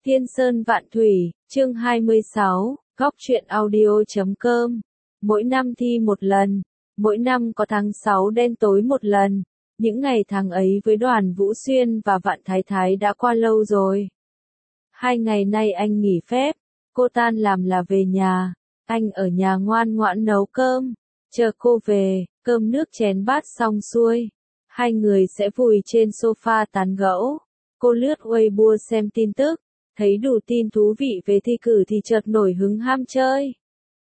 Thiên Sơn Vạn Thủy, chương 26, Góc truyện audio.com. Mỗi năm thi một lần, mỗi năm có tháng 6 đen tối một lần. Những ngày tháng ấy với Đoàn Vũ Xuyên và Vạn Thái Thái đã qua lâu rồi. 2 ngày nay anh nghỉ phép, cô tan làm là về nhà. Anh ở nhà ngoan ngoãn nấu cơm, chờ cô về, cơm nước chén bát xong xuôi. Hai người sẽ vùi trên sofa tán gẫu. Cô lướt Weibo xem tin tức, thấy đủ tin thú vị về thi cử thì chợt nổi hứng ham chơi.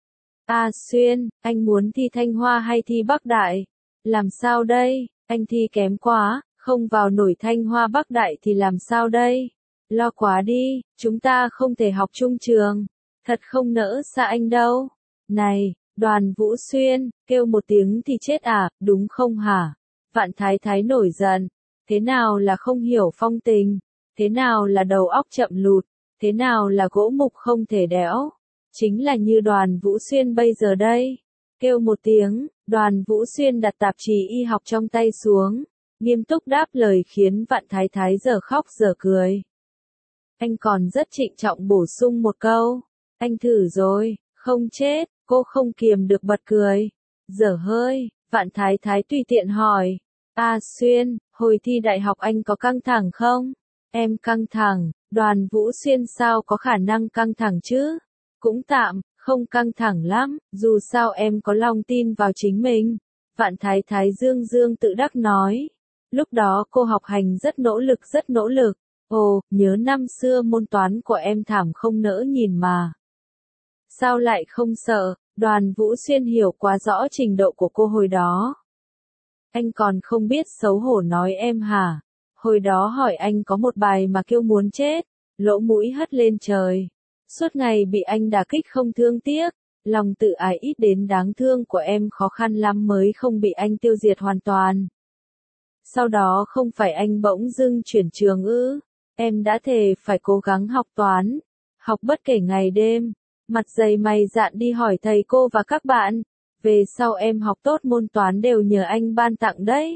Xuyên, anh muốn thi Thanh Hoa hay thi Bắc Đại? Làm sao đây, anh thi kém quá, không vào nổi Thanh Hoa Bắc Đại thì làm sao đây? Lo quá đi, chúng ta không thể học chung trường. Thật không nỡ xa anh đâu. Này, Đoàn Vũ Xuyên, kêu một tiếng thì chết à, đúng không hả? Vạn Thái Thái nổi giận. Thế nào là không hiểu phong tình? Thế nào là đầu óc chậm lụt? Thế nào là gỗ mục không thể đẽo? Chính là như Đoàn Vũ Xuyên bây giờ đây. Kêu một tiếng, Đoàn Vũ Xuyên đặt tạp chí y học trong tay xuống, nghiêm túc đáp lời khiến Vạn Thái Thái giờ khóc giờ cười. Anh còn rất trịnh trọng bổ sung một câu. Anh thử rồi, không chết, cô không kiềm được bật cười. Dở hơi, Vạn Thái Thái tùy tiện hỏi. Xuyên, hồi thi đại học anh có căng thẳng không? Em căng thẳng. Đoàn Vũ Xuyên sao có khả năng căng thẳng chứ? Cũng tạm, không căng thẳng lắm, dù sao em có lòng tin vào chính mình. Vạn Thái Thái dương dương tự đắc nói. Lúc đó cô học hành rất nỗ lực. Ồ, nhớ năm xưa môn toán của em thảm không nỡ nhìn mà. Sao lại không sợ? Đoàn Vũ Xuyên hiểu quá rõ trình độ của cô hồi đó. Anh còn không biết xấu hổ nói em hả? Hồi đó hỏi anh có một bài mà kêu muốn chết, lỗ mũi hất lên trời. Suốt ngày bị anh đả kích không thương tiếc, lòng tự ái ít đến đáng thương của em khó khăn lắm mới không bị anh tiêu diệt hoàn toàn. Sau đó không phải anh bỗng dưng chuyển trường ư? Em đã thề phải cố gắng học toán, học bất kể ngày đêm, mặt dày mày dạn đi hỏi thầy cô và các bạn. Về sau em học tốt môn toán đều nhờ anh ban tặng đấy.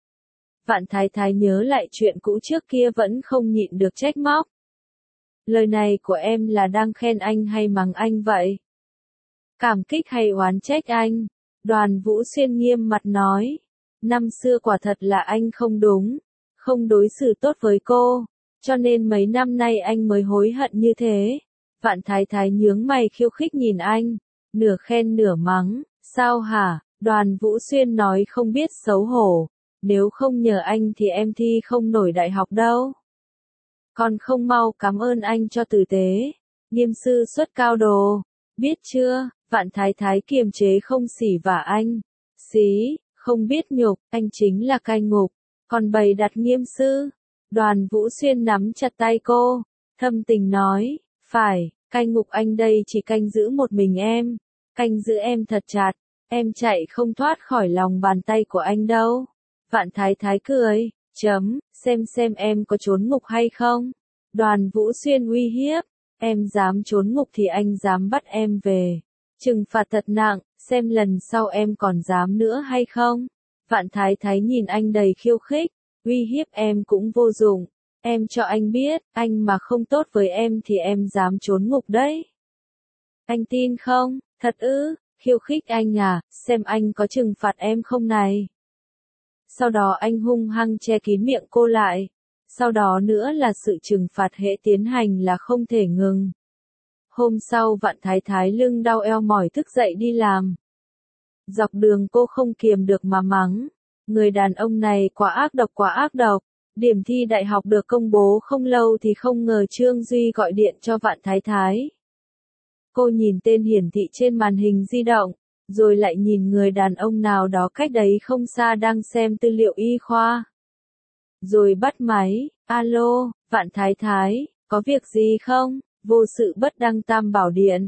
Vạn Thái Thái nhớ lại chuyện cũ trước kia vẫn không nhịn được trách móc. Lời này của em là đang khen anh hay mắng anh vậy? Cảm kích hay oán trách anh? Đoàn Vũ Xuyên nghiêm mặt nói. Năm xưa quả thật là anh không đúng, không đối xử tốt với cô, cho nên mấy năm nay anh mới hối hận như thế. Vạn Thái Thái nhướng mày khiêu khích nhìn anh, nửa khen nửa mắng. Sao hả? Đoàn Vũ Xuyên nói không biết xấu hổ. Nếu không nhờ anh thì em thi không nổi đại học đâu. Còn không mau cảm ơn anh cho tử tế. Nghiêm sư xuất cao đồ. Biết chưa? Vạn Thái Thái kiềm chế không xỉ vả anh. Xí, không biết nhục, anh chính là cai ngục. Còn bày đặt nghiêm sư. Đoàn Vũ Xuyên nắm chặt tay cô, thâm tình nói. Phải, cai ngục anh đây chỉ canh giữ một mình em. Canh giữ em thật chặt, em chạy không thoát khỏi lòng bàn tay của anh đâu. Vạn Thái Thái cười, xem em có trốn ngục hay không. Đoàn Vũ Xuyên uy hiếp, em dám trốn ngục thì anh dám bắt em về. Trừng phạt thật nặng, xem lần sau em còn dám nữa hay không. Vạn Thái Thái nhìn anh đầy khiêu khích, uy hiếp em cũng vô dụng. Em cho anh biết, anh mà không tốt với em thì em dám trốn ngục đấy. Anh tin không? Thật ư? Khiêu khích anh à, xem anh có trừng phạt em không này. Sau đó anh hung hăng che kín miệng cô lại. Sau đó nữa là sự trừng phạt hễ tiến hành là không thể ngừng. Hôm sau Vạn Thái Thái lưng đau eo mỏi thức dậy đi làm. Dọc đường cô không kiềm được mà mắng. Người đàn ông này quá ác độc. Điểm thi đại học được công bố không lâu thì không ngờ Trương Duy gọi điện cho Vạn Thái Thái. Cô nhìn tên hiển thị trên màn hình di động, rồi lại nhìn người đàn ông nào đó cách đấy không xa đang xem tư liệu y khoa. Rồi bắt máy, alo, Vạn Thái Thái, có việc gì không? Vô sự bất đăng tam bảo điện.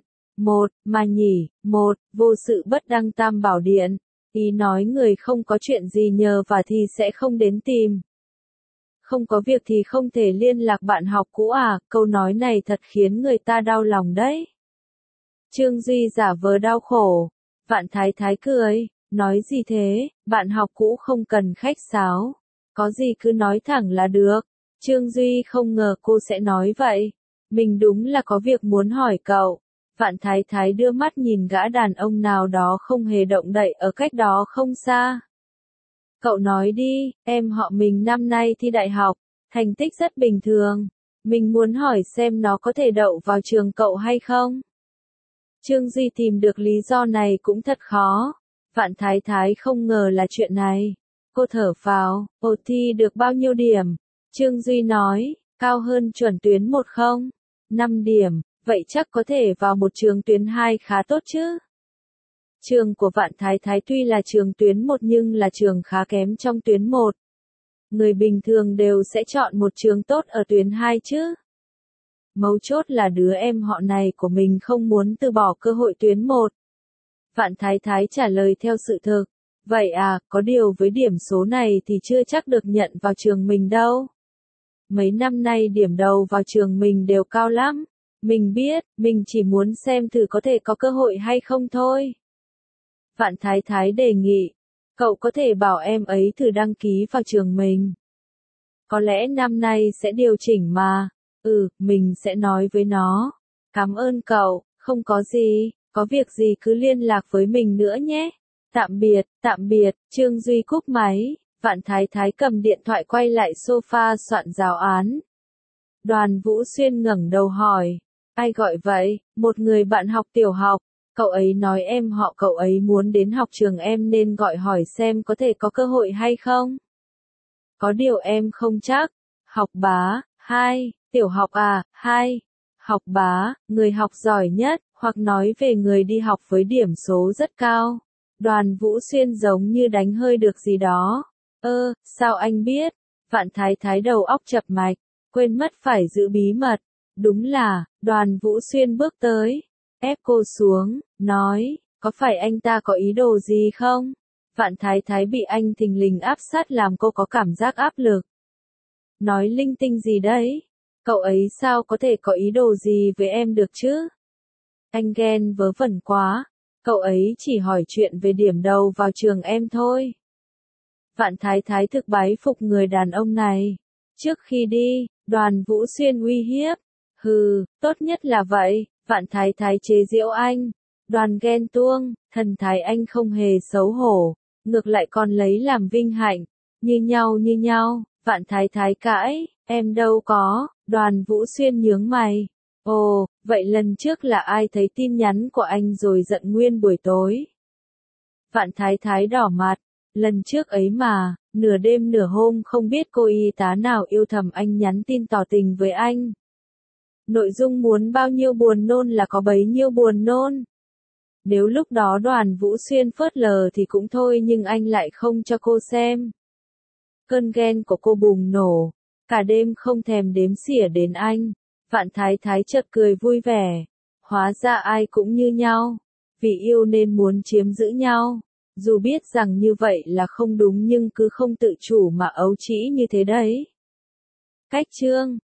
Vô sự bất đăng tam bảo điện. Ý nói người không có chuyện gì nhờ và thì sẽ không đến tìm. Không có việc thì không thể liên lạc bạn học cũ à, câu nói này thật khiến người ta đau lòng đấy. Trương Duy giả vờ đau khổ. Vạn Thái Thái cười, nói gì thế, bạn học cũ không cần khách sáo. Có gì cứ nói thẳng là được. Trương Duy không ngờ cô sẽ nói vậy. Mình đúng là có việc muốn hỏi cậu. Vạn Thái Thái đưa mắt nhìn gã đàn ông nào đó không hề động đậy ở cách đó không xa. Cậu nói đi, em họ mình năm nay thi đại học, thành tích rất bình thường. Mình muốn hỏi xem nó có thể đậu vào trường cậu hay không? Trương Duy tìm được lý do này cũng thật khó. Vạn Thái Thái không ngờ là chuyện này. Cô thở phào, ồ thi được bao nhiêu điểm? Trương Duy nói, cao hơn chuẩn tuyến 1 không? 5 điểm, vậy chắc có thể vào một trường tuyến 2 khá tốt chứ? Trường của Vạn Thái Thái tuy là trường tuyến 1 nhưng là trường khá kém trong tuyến 1. Người bình thường đều sẽ chọn một trường tốt ở tuyến 2 chứ. Mấu chốt là đứa em họ này của mình không muốn từ bỏ cơ hội tuyến 1. Vạn Thái Thái trả lời theo sự thực. Vậy à, có điều với điểm số này thì chưa chắc được nhận vào trường mình đâu. Mấy năm nay điểm đầu vào trường mình đều cao lắm. Mình biết, mình chỉ muốn xem thử có thể có cơ hội hay không thôi. Vạn Thái Thái đề nghị, cậu có thể bảo em ấy thử đăng ký vào trường mình. Có lẽ năm nay sẽ điều chỉnh mà. Mình sẽ nói với nó. Cảm ơn cậu, không có gì, có việc gì cứ liên lạc với mình nữa nhé. Tạm biệt, Trương Duy cúp máy, Vạn Thái Thái cầm điện thoại quay lại sofa soạn giáo án. Đoàn Vũ Xuyên ngẩng đầu hỏi, ai gọi vậy? Một người bạn học tiểu học, cậu ấy nói em họ cậu ấy muốn đến học trường em nên gọi hỏi xem có thể có cơ hội hay không. Có điều em không chắc. Học bá, 2, tiểu học à, 2. Học bá, người học giỏi nhất, hoặc nói về người đi học với điểm số rất cao. Đoàn Vũ Xuyên giống như đánh hơi được gì đó. Sao anh biết? Vạn Thái Thái đầu óc chập mạch, quên mất phải giữ bí mật. Đúng là, Đoàn Vũ Xuyên bước tới, ép cô xuống, nói, có phải anh ta có ý đồ gì không? Vạn Thái Thái bị anh thình lình áp sát làm cô có cảm giác áp lực. Nói linh tinh gì đấy? Cậu ấy sao có thể có ý đồ gì với em được chứ? Anh ghen vớ vẩn quá. Cậu ấy chỉ hỏi chuyện về điểm đầu vào trường em thôi. Vạn Thái Thái thực bái phục người đàn ông này. Trước khi đi, Đoàn Vũ Xuyên uy hiếp. Tốt nhất là vậy. Vạn Thái Thái chế giễu anh. Đoàn ghen tuông, thần thái anh không hề xấu hổ. Ngược lại còn lấy làm vinh hạnh. Như nhau. Vạn Thái Thái cãi, em đâu có. Đoàn Vũ Xuyên nhướng mày. Ồ, vậy lần trước là ai thấy tin nhắn của anh rồi giận nguyên buổi tối? Vạn Thái Thái đỏ mặt. Lần trước ấy mà, nửa đêm nửa hôm không biết cô y tá nào yêu thầm anh nhắn tin tỏ tình với anh. Nội dung muốn bao nhiêu buồn nôn là có bấy nhiêu buồn nôn. Nếu lúc đó Đoàn Vũ Xuyên phớt lờ thì cũng thôi nhưng anh lại không cho cô xem. Cơn ghen của cô bùng nổ, cả đêm không thèm đếm xỉa đến anh. Vạn Thái Thái chợt cười vui vẻ. Hóa ra ai cũng như nhau, vì yêu nên muốn chiếm giữ nhau. Dù biết rằng như vậy là không đúng nhưng cứ không tự chủ mà ấu trĩ như thế đấy. Cách chương